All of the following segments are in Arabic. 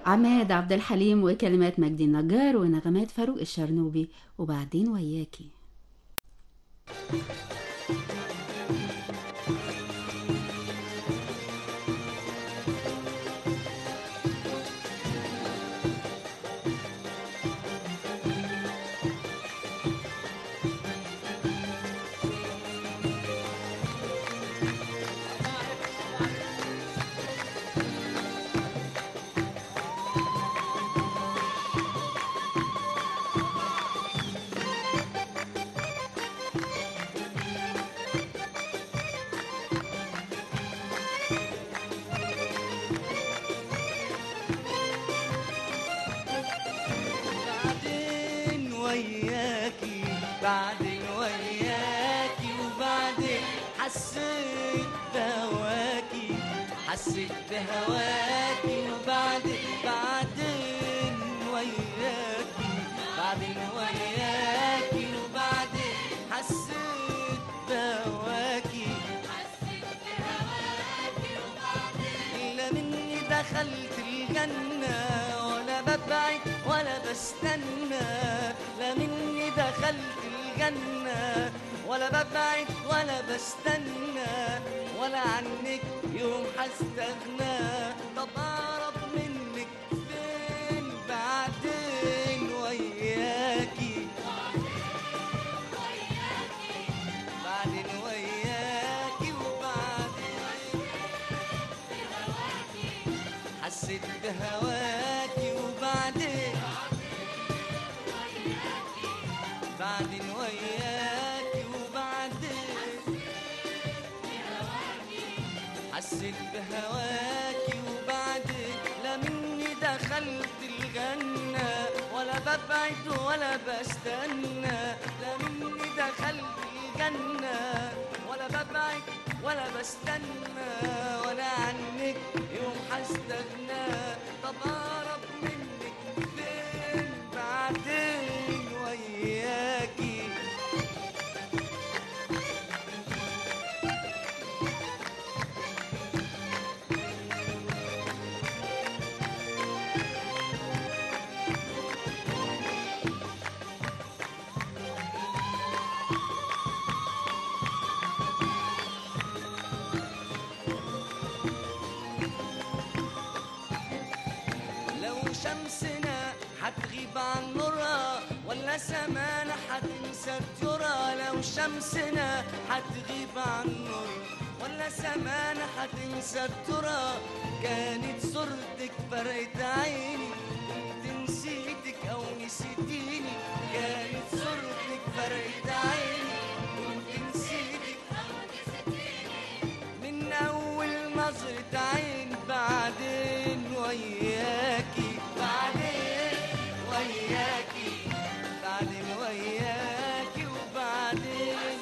عماد عبد الحليم وكلمات مجدي النجار ونغمات فاروق الشرنوبي. وبعدين وياكي. بعدين وياكي وبعدين حسيت بهواكي بعدين وياكي وبعدين حسيت بهواكي لا مني دخلت الجنة ولا ببعد ولا بستنى لا مني دخلت الجنة ولا ببعد ولا بستنى ولا عنك يوم هستغنى طب أقرب منك فين بعدين وياكي بعدين وياكي وبعدين حسيت بهواكي وبعدين وياكي وبعدين حسيت بهواكي وبعدين لا مني دخلت الجنة ولا ببعد ولا بستنى لا مني دخلت الجنة ولا ببعد ولا بستنى ولا عنك يوم هستغنى طب أقرب منك فين بعدين وياكي شمسنا هتغيب عن نورها ولا سمانا هتنسى الترى لو شمسنا هتغيب عن نورها ولا سمانا هتنسى الترى كانت صورتك فرقت عيني كنت نسيتك او نسيتيني كانت صورتك فرقت عيني كنت نسيتك او نسيتيني من اول نظرة عين بعدين وياكي بعدين وياكي وبعدين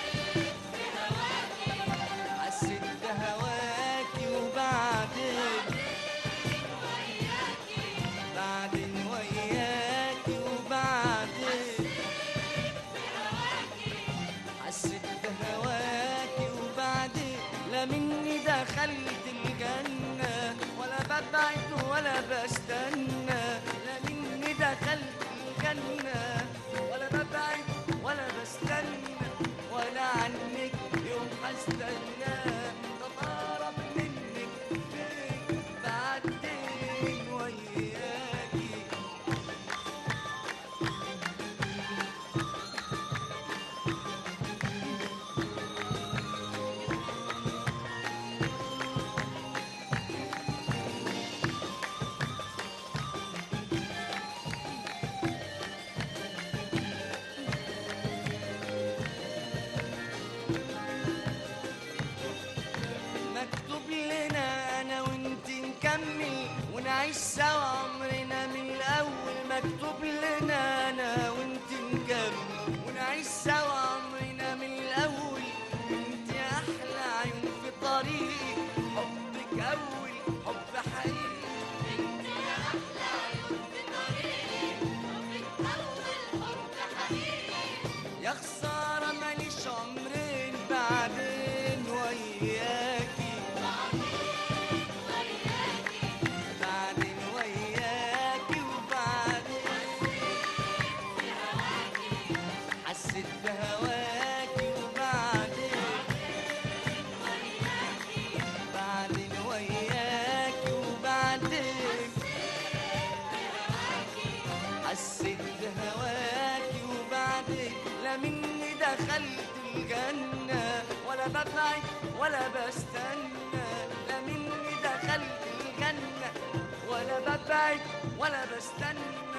حسيت بهواكي وبعدين وياكي وبعدين حسيت بهواكي وبعدين لا مني دخلت الجنة ولا ببعد ولا بستنى لا مني دخلت الجنة ولا ببعد ولا بستنى ولا عنك يوم هستنى طب أقرب منك فين بعدين وياكي ونعيش سوا عمرنا من الأول مكتوب لنا أنا وأنت نكمل ونعيش سوا عمرنا من الأول أنت أحلى عيون في طريقي حبك أول حب حقيقي أنت أحلى عيون في طريقي حبك أول حب حقيقي يا خسارة ماليش عمرين بعدين وياكي بعدين وياكي دخلت الجنة ولا ببعد ولا بستنى، لا مني دخلت الجنة ولا ببعد ولا بستنى.